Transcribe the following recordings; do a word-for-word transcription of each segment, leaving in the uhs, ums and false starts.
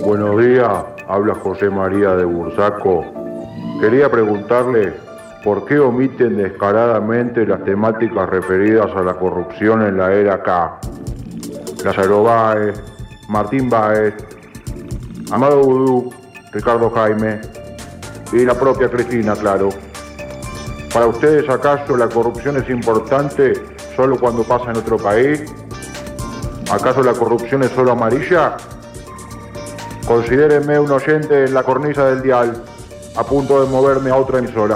Buenos días, habla José María de Bursaco. Quería preguntarle por qué omiten descaradamente las temáticas referidas a la corrupción en la era K. Lázaro Báez, Martín Báez, Amado Vudú, Ricardo Jaime y la propia Cristina, claro. ¿Para ustedes acaso la corrupción es importante solo cuando pasa en otro país? ¿Acaso la corrupción es solo amarilla? Considérenme un oyente en la cornisa del dial, a punto de moverme a otra emisora.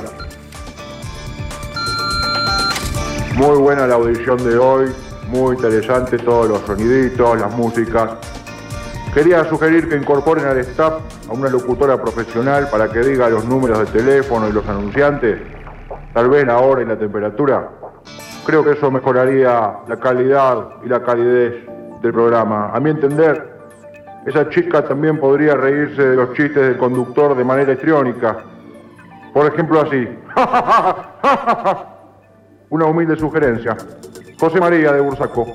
Muy buena la audición de hoy, muy interesante todos los soniditos, las músicas. Quería sugerir que incorporen al staff a una locutora profesional para que diga los números de teléfono y los anunciantes, tal vez la hora y la temperatura. Creo que eso mejoraría la calidad y la calidez del programa. A mi entender, esa chica también podría reírse de los chistes del conductor de manera histriónica. Por ejemplo, así. Una humilde sugerencia. José María de Bursaco.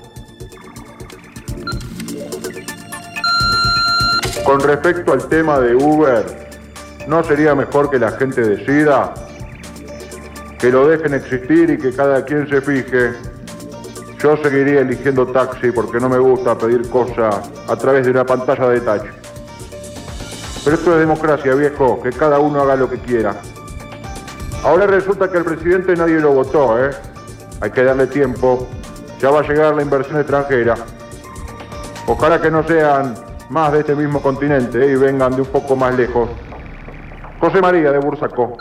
Con respecto al tema de Uber, ¿no sería mejor que la gente decida? Que lo dejen existir y que cada quien se fije. Yo seguiría eligiendo taxi porque no me gusta pedir cosas a través de una pantalla de touch. Pero esto es democracia, viejo, que cada uno haga lo que quiera. Ahora resulta que el presidente nadie lo votó, ¿eh? Hay que darle tiempo. Ya va a llegar la inversión extranjera. Ojalá que no sean más de este mismo continente, ¿eh? Y vengan de un poco más lejos. José María de Bursaco.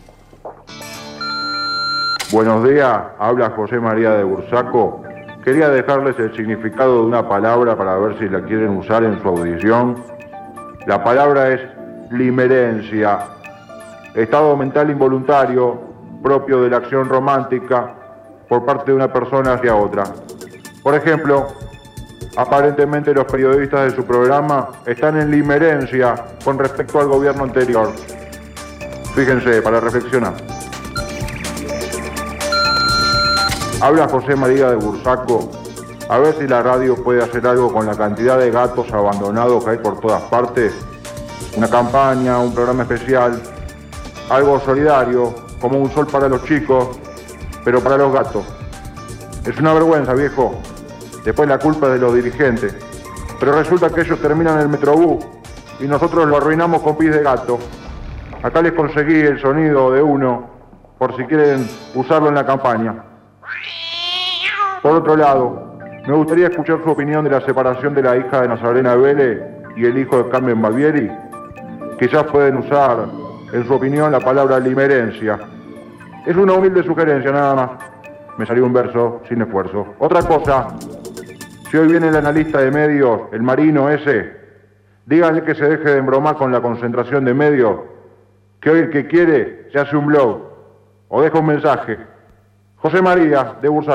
Buenos días, habla José María de Bursaco. Quería dejarles el significado de una palabra para ver si la quieren usar en su audición. La palabra es limerencia, estado mental involuntario propio de la acción romántica por parte de una persona hacia otra. Por ejemplo, aparentemente los periodistas de su programa están en limerencia con respecto al gobierno anterior. Fíjense, para reflexionar. Habla José María de Bursaco. A ver si la radio puede hacer algo con la cantidad de gatos abandonados que hay por todas partes. Una campaña, un programa especial, algo solidario, como un sol para los chicos, pero para los gatos. Es una vergüenza, viejo. Después la culpa es de los dirigentes. Pero resulta que ellos terminan el Metrobús y nosotros lo arruinamos con pis de gato. Acá les conseguí el sonido de uno, por si quieren usarlo en la campaña. Por otro lado, me gustaría escuchar su opinión de la separación de la hija de Nazarena Vélez y el hijo de Carmen Barbieri. Quizás pueden usar, en su opinión, la palabra limerencia. Es una humilde sugerencia, nada más. Me salió un verso sin esfuerzo. Otra cosa, si hoy viene el analista de medios, el marino ese, díganle que se deje de embromar con la concentración de medios, que hoy el que quiere se hace un blog o deja un mensaje. José María, de Bursaco.